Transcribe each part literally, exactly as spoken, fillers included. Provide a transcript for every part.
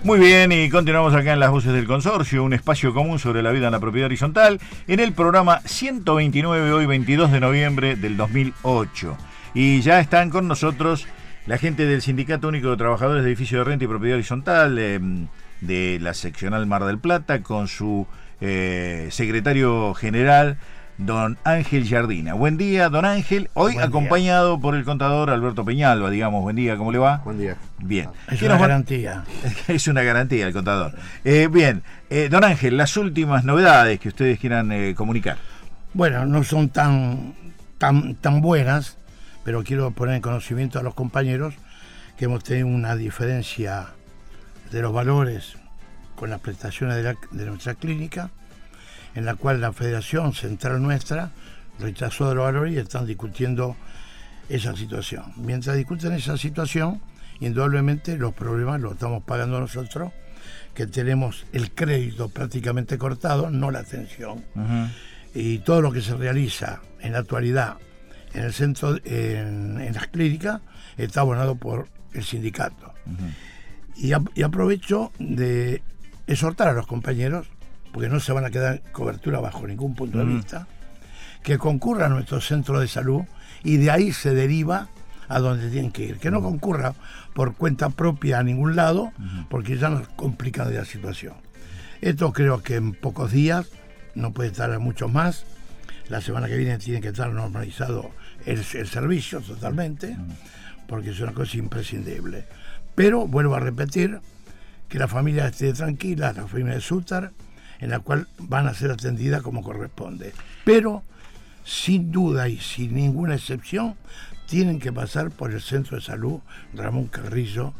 Muy bien, y continuamos acá en Las Voces del Consorcio, un espacio común sobre la vida en la propiedad horizontal, en el programa ciento veintinueve, hoy veintidós de noviembre del dos mil ocho. Y ya están con nosotros la gente del Sindicato Único de Trabajadores de Edificios de Renta y Propiedad Horizontal, eh, de la seccional Mar del Plata, con su eh, secretario general, don Ángel Yardina. Buen día, don Ángel. Hoy buen acompañado día. por el contador Alberto Peñalba, digamos. Buen día, ¿cómo le va? Buen día. Bien. Es una garantía. Es una garantía el contador. Eh, bien, eh, don Ángel, las últimas novedades que ustedes quieran eh, comunicar. Bueno, no son tan, tan, tan buenas, pero quiero poner en conocimiento a los compañeros que hemos tenido una diferencia de los valores con las prestaciones de, la, de nuestra clínica, en la cual la Federación Central nuestra rechazó de los valores y están discutiendo esa situación. Mientras discuten esa situación, indudablemente los problemas los estamos pagando nosotros, que tenemos el crédito prácticamente cortado, no la atención. Uh-huh. Y todo lo que se realiza en la actualidad en el centro, en, en las clínicas, está abonado por el sindicato. Uh-huh. Y, a, y aprovecho de exhortar a los compañeros, porque no se van a quedar cobertura bajo ningún punto de vista, que concurra a nuestro centro de salud y de ahí se deriva a donde tienen que ir. Que no concurra por cuenta propia a ningún lado, porque ya nos complica de la situación. Esto creo que en pocos días, no puede estar mucho más. La semana que viene tiene que estar normalizado el, el servicio totalmente, porque es una cosa imprescindible. Pero vuelvo a repetir que la familia esté tranquila, la familia de Sútar, en la cual van a ser atendidas como corresponde. Pero, sin duda y sin ninguna excepción, tienen que pasar por el Centro de Salud Ramón Carrillo,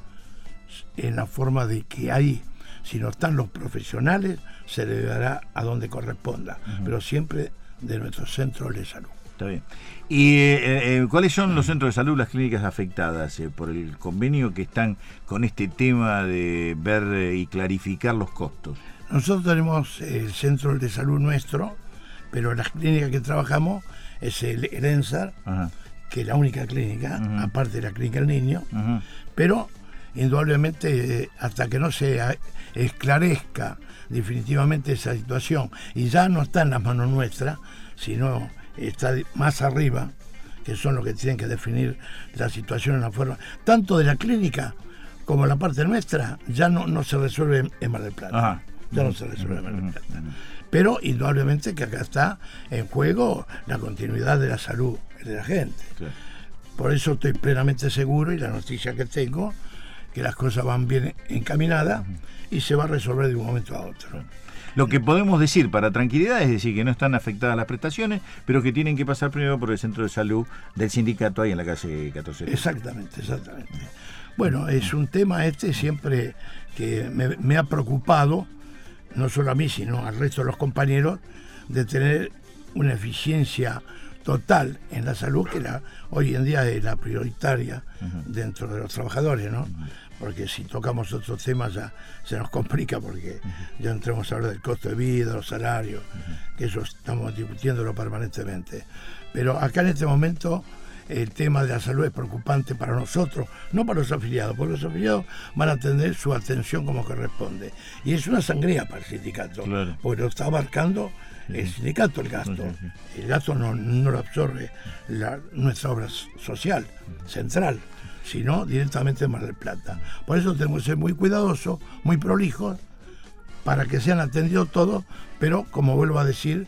en la forma de que ahí, si no están los profesionales, se le dará a donde corresponda, uh-huh. pero siempre de nuestro centro de salud. Está bien. ¿Y eh, eh, cuáles son los centros de salud, las clínicas afectadas eh, por el convenio que están con este tema de ver eh, y clarificar los costos? Nosotros tenemos el centro de salud nuestro, pero las clínicas que trabajamos es el, el ENSAR, uh-huh. que es la única clínica, uh-huh. aparte de la clínica del niño, uh-huh. pero indudablemente eh, hasta que no se esclarezca definitivamente esa situación, y ya no está en las manos nuestras, sino está más arriba, que son los que tienen que definir la situación en la forma, tanto de la clínica como la parte nuestra, ya no, no se resuelve en Mar del Plata. Ajá. Ya no se resuelve en Mar del Plata. Pero indudablemente que acá está en juego la continuidad de la salud de la gente. Claro. Por eso estoy plenamente seguro, y la noticia que tengo, que las cosas van bien encaminadas y se va a resolver de un momento a otro. Lo que podemos decir para tranquilidad es decir que no están afectadas las prestaciones, pero que tienen que pasar primero por el centro de salud del sindicato ahí en la calle catorce. Exactamente, exactamente. Bueno, es un tema este siempre que me, me ha preocupado, no solo a mí, sino al resto de los compañeros, de tener una eficiencia total en la salud, que la, hoy en día es la prioritaria uh-huh. dentro de los trabajadores, ¿no? Uh-huh. Porque si tocamos otros temas ya se nos complica, porque uh-huh. ya entramos a hablar del costo de vida, los salarios, uh-huh. que eso estamos discutiéndolo permanentemente. Pero acá en este momento el tema de la salud es preocupante para nosotros, no para los afiliados, porque los afiliados van a tener su atención como corresponde. Y es una sangría para el sindicato, claro. porque lo está abarcando sí. el sindicato el gasto. Sí, sí. El gasto no, no lo absorbe la, nuestra obra social, central, sino directamente en Mar del Plata. Por eso tenemos que ser muy cuidadosos, muy prolijos, para que sean atendidos todos, pero como vuelvo a decir,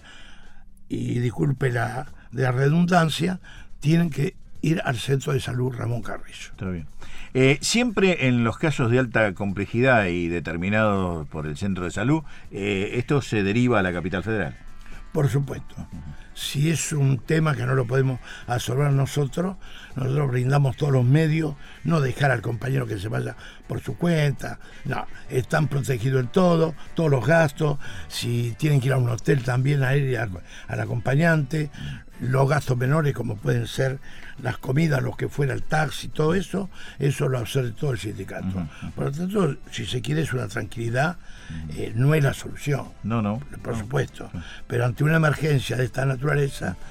y disculpe la, de la redundancia, tienen que ir al Centro de Salud Ramón Carrillo. Está bien. Eh, siempre en los casos de alta complejidad y determinados por el Centro de Salud, eh, esto se deriva a la capital federal. Por supuesto. Uh-huh. Si es un tema que no lo podemos absorber nosotros, nosotros brindamos todos los medios, no dejar al compañero que se vaya por su cuenta, no, están protegidos en todo, todos los gastos, si tienen que ir a un hotel también a él y al, al acompañante, los gastos menores como pueden ser las comidas, los que fuera el taxi, todo eso, eso lo absorbe todo el sindicato. Uh-huh. Por lo tanto, si se quiere es una tranquilidad, eh, no es la solución. No, no. Por no. supuesto. Pero ante una emergencia de esta naturaleza,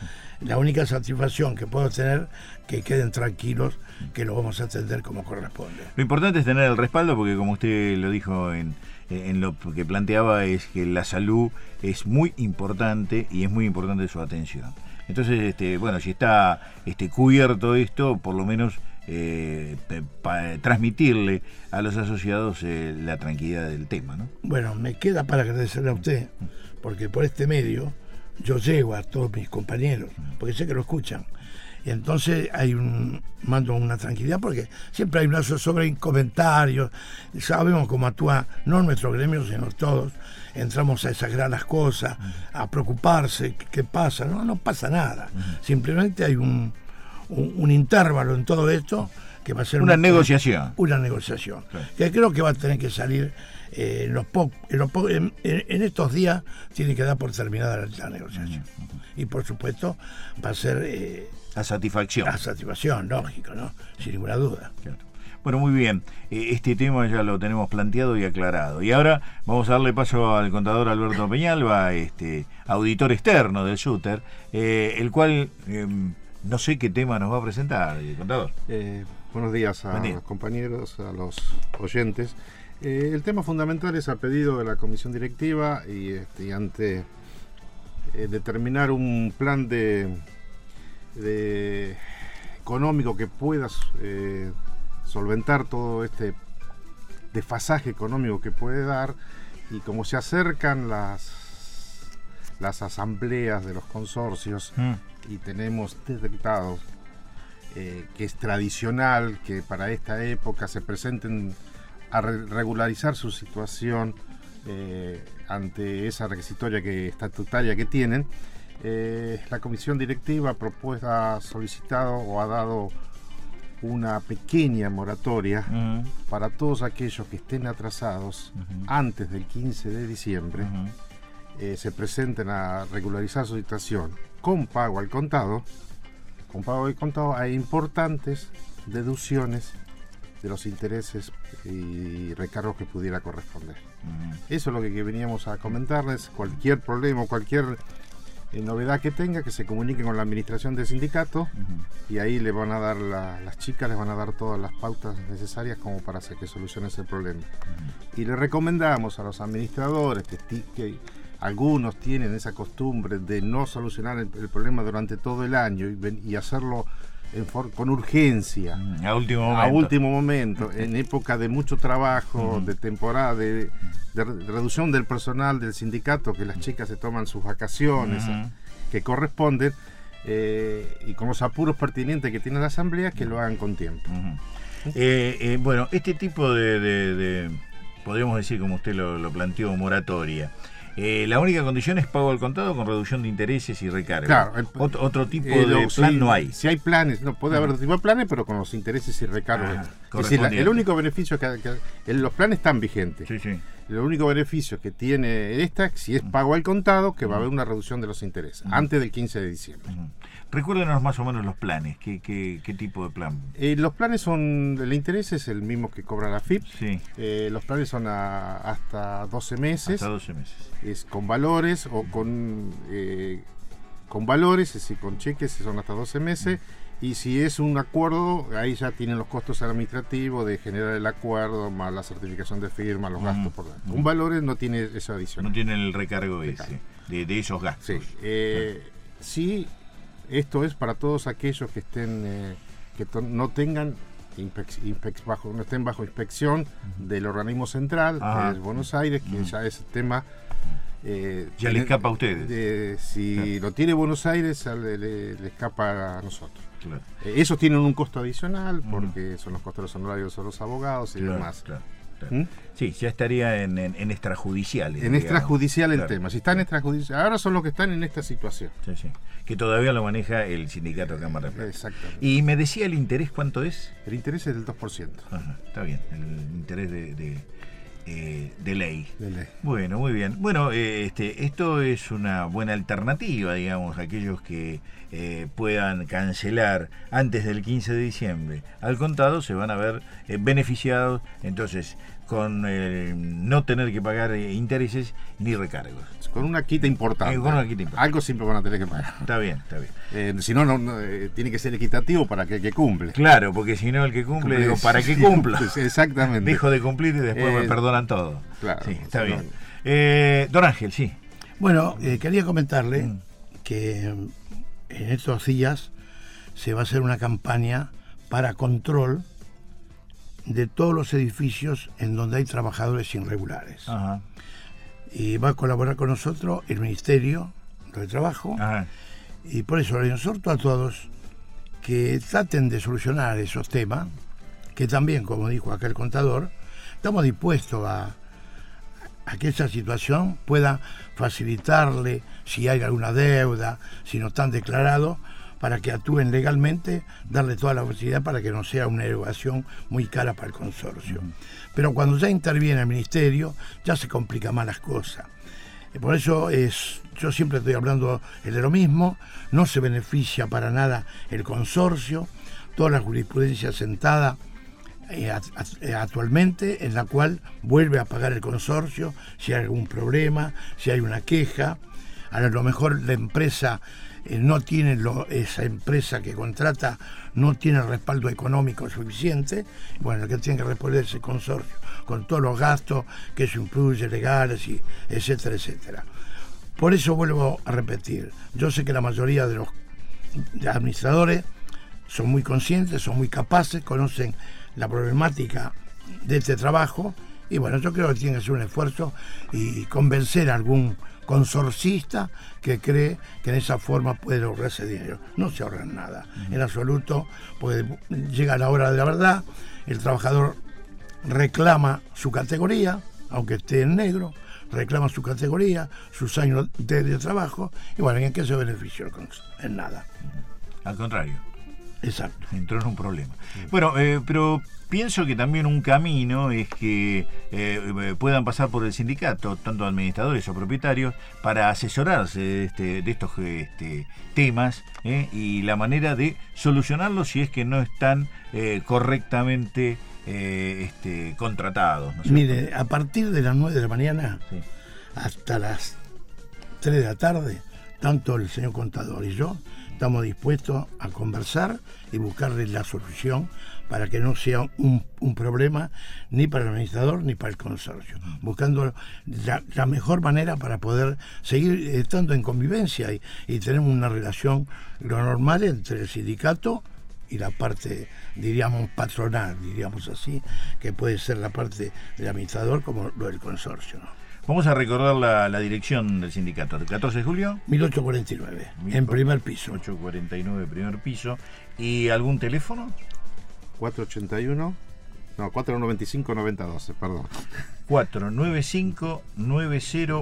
la única satisfacción que puedo tener, que queden tranquilos, que lo vamos a atender como corresponde. Lo importante es tener el respaldo, porque como usted lo dijo en, en lo que planteaba, es que la salud es muy importante y es muy importante su atención. Entonces, este, bueno, si está este, cubierto esto, por lo menos eh, para transmitirle a los asociados eh, la tranquilidad del tema, ¿no? Bueno, me queda para agradecerle a usted, porque por este medio yo llego a todos mis compañeros, porque sé que lo escuchan. Y entonces hay un mando una tranquilidad, porque siempre hay una sobre comentarios, sabemos cómo actúa, no nuestro gremio, sino todos, entramos a exagerar las cosas, a preocuparse, qué pasa, no, no pasa nada, simplemente hay un, un, un intervalo en todo esto, que va a ser una, una negociación. Una negociación, sí. Que creo que va a tener que salir eh, en, los po en, los po en, en estos días, tiene que dar por terminada la, la negociación. Uh -huh. Y por supuesto va a ser... Eh, a satisfacción. A satisfacción, lógico, ¿no? Sin ninguna duda. Claro. Bueno, muy bien. Este tema ya lo tenemos planteado y aclarado. Y ahora vamos a darle paso al contador Alberto Peñalba, este, auditor externo del SUTER, eh, el cual eh, no sé qué tema nos va a presentar, contador. Eh, buenos días a Buen día. los compañeros, a los oyentes. Eh, el tema fundamental es a pedido de la comisión directiva y, este, y ante eh, determinar un plan de... de económico que pueda eh, solventar todo este desfasaje económico que puede dar, y como se acercan las las asambleas de los consorcios mm. y tenemos detectado eh, que es tradicional que para esta época se presenten a re regularizar su situación eh, ante esa requisitoria que estatutaria que tienen. Eh, la comisión directiva propuesta, ha solicitado o ha dado una pequeña moratoria uh-huh. para todos aquellos que estén atrasados uh-huh. antes del quince de diciembre, uh-huh. eh, se presenten a regularizar su situación con pago al contado. Con pago al contado hay importantes deducciones de los intereses y recargos que pudiera corresponder. Uh-huh. Eso es lo que, que veníamos a comentarles. Cualquier problema, cualquier Eh, novedad que tenga, que se comuniquen con la administración del sindicato uh-huh. y ahí le van a dar la, las chicas les van a dar todas las pautas necesarias como para hacer que solucione ese problema. Uh-huh. Y le recomendamos a los administradores que, que algunos tienen esa costumbre de no solucionar el, el problema durante todo el año y, y hacerlo en for, con urgencia, uh-huh. a último momento, a último momento en época de mucho trabajo, uh-huh. de temporada, de, de reducción del personal del sindicato, que las chicas se toman sus vacaciones uh-huh. que corresponden, eh, y con los apuros pertinentes que tiene la asamblea, que lo hagan con tiempo. Uh-huh. eh, eh, bueno, este tipo de, de, de podríamos decir, como usted lo, lo planteó, moratoria. Eh, la única condición es pago al contado con reducción de intereses y recargo. Claro, el, otro, otro tipo eh, de plan si, no hay. Si hay planes, no puede uh-huh. haber otro tipo de planes, pero con los intereses y recargos. Ah, es decir, la, el único beneficio que, que los planes están vigentes. Sí, sí. El único beneficio que tiene esta, si es pago al contado, que va a haber una reducción de los intereses uh-huh. antes del quince de diciembre. Uh-huh. Recuérdenos más o menos los planes. ¿Qué, qué, qué tipo de plan? Eh, los planes son, el interés es el mismo que cobra la F I P. Sí. Eh, los planes son a, hasta doce meses. Hasta doce meses. Es con valores o con, eh, con valores, es decir, con cheques son hasta doce meses. Uh-huh. Y si es un acuerdo, ahí ya tienen los costos administrativos de generar el acuerdo, más la certificación de firma, los uh-huh. gastos por uh-huh. Con valores no tiene eso adicional. No tiene el recargo ese, de, de esos gastos. Sí. Eh, uh-huh. sí. Esto es para todos aquellos que estén eh, que no tengan inspec, inspec, bajo, no estén bajo inspección uh-huh. del organismo central, ah, que es Buenos Aires, que uh-huh. ya ese tema eh, ya le escapa a ustedes. De, si claro. lo tiene Buenos Aires, le, le, le escapa a nosotros. Claro. Eh, esos tienen un costo adicional porque uh-huh. son los costos de los honorarios de los abogados y claro, demás. Claro. ¿Mm? Sí, ya estaría en, en, en extrajudiciales. En extrajudicial el claro. tema. Si está en extrajudicial, ahora son los que están en esta situación. Sí, sí. Que todavía lo maneja el sindicato Cámara de Plata. Exactamente. Y me decía el interés, ¿cuánto es? El interés es del dos por ciento. Ajá, está bien, el interés de, de, eh, de, ley. de ley. Bueno, muy bien. Bueno, eh, este, esto es una buena alternativa, digamos, a aquellos que eh, puedan cancelar antes del quince de diciembre al contado, se van a ver eh, beneficiados. Entonces, con eh, no tener que pagar eh, intereses ni recargos. Con una quita importante. Eh, con una quita importante. Algo siempre van a tener que pagar. Está bien, está bien. Eh, si no, no, no eh, tiene que ser equitativo para que el que cumple. Claro, porque si no el que cumple, digo, ¿para qué cumpla? Exactamente. Dejo de cumplir y después eh, me perdonan todo. Claro. Sí, está bien. Eh, don Ángel, sí. Bueno, eh, quería comentarle mm. que en estos días se va a hacer una campaña para control de todos los edificios en donde hay trabajadores irregulares. Ajá. Y va a colaborar con nosotros el Ministerio de Trabajo. Ajá. Y por eso les exhorto a todos que traten de solucionar esos temas, que también, como dijo acá el contador, estamos dispuestos a, a que esa situación pueda facilitarle si hay alguna deuda, si no están declarados, para que actúen legalmente, darle toda la facilidad para que no sea una erogación muy cara para el consorcio. Uh-huh. Pero cuando ya interviene el Ministerio, ya se complican más las cosas. Por eso es, yo siempre estoy hablando de lo mismo, no se beneficia para nada el consorcio, toda la jurisprudencia sentada eh, actualmente, en la cual vuelve a pagar el consorcio si hay algún problema, si hay una queja. A lo mejor la empresa eh, no tiene, lo, esa empresa que contrata no tiene el respaldo económico suficiente, bueno, el que tiene que responder es el consorcio, con todos los gastos que eso incluye, legales, y etcétera, etcétera. Por eso vuelvo a repetir, yo sé que la mayoría de los administradores son muy conscientes, son muy capaces, conocen la problemática de este trabajo, y bueno, yo creo que tienen que hacer un esfuerzo y convencer a algún consorcista que cree que en esa forma puede ahorrarse dinero. No se ahorran nada, en absoluto, porque llega la hora de la verdad, el trabajador reclama su categoría, aunque esté en negro, reclama su categoría, sus años de, de trabajo, y bueno, ¿en qué se benefició? En nada. Al contrario. Exacto. Entró en un problema. Bueno, eh, pero pienso que también un camino es que eh, puedan pasar por el sindicato, tanto administradores o propietarios, para asesorarse de, este, de estos este, temas eh, y la manera de solucionarlos si es que no están eh, correctamente eh, este, contratados. ¿no? Mire, a partir de las nueve de la mañana sí. hasta las tres de la tarde, tanto el señor contador y yo estamos dispuestos a conversar y buscarle la solución para que no sea un, un problema ni para el administrador ni para el consorcio, buscando la, la mejor manera para poder seguir estando en convivencia y, y tener una relación lo normal entre el sindicato y la parte, diríamos, patronal, diríamos así, que puede ser la parte del administrador como lo del consorcio, ¿no? Vamos a recordar la, la dirección del sindicato. catorce de julio. mil ochocientos cuarenta y nueve, en primer piso. mil ochocientos cuarenta y nueve, primer piso. ¿Y algún teléfono? cuatrocientos ochenta y uno, no, cuatrocientos noventa y cinco, noventa doce, perdón. cuatrocientos noventa y cinco, noventa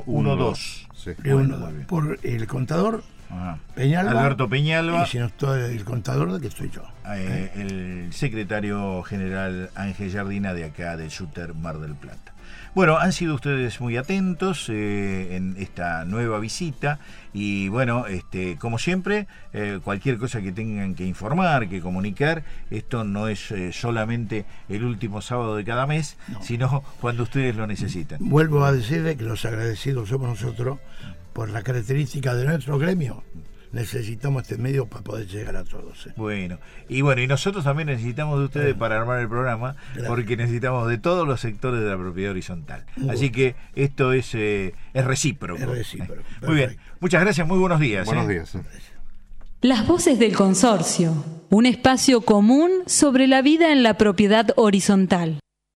doce. Sí. Bueno, por el contador. Ajá. Peñalba, Alberto Peñalba. Y si no estoy el contador, ¿de qué estoy yo? Eh, ¿Eh? El secretario general Ángel Jardina, de acá de Suter, Mar del Plata. Bueno, han sido ustedes muy atentos eh, en esta nueva visita y bueno, este, como siempre, eh, cualquier cosa que tengan que informar, que comunicar, esto no es eh, solamente el último sábado de cada mes, no. sino cuando ustedes lo necesitan. Vuelvo a decirle que los agradecidos somos nosotros por la característica de nuestro gremio. Necesitamos este medio para poder llegar a todos. ¿eh? Bueno, y bueno, y nosotros también necesitamos de ustedes bueno. para armar el programa, Gracias. porque necesitamos de todos los sectores de la propiedad horizontal. Muy Así bueno. que esto es, eh, es recíproco. Es recíproco. Eh. Muy bien, muchas gracias, muy buenos días. Buenos ¿eh? días. Las voces del consorcio, un espacio común sobre la vida en la propiedad horizontal.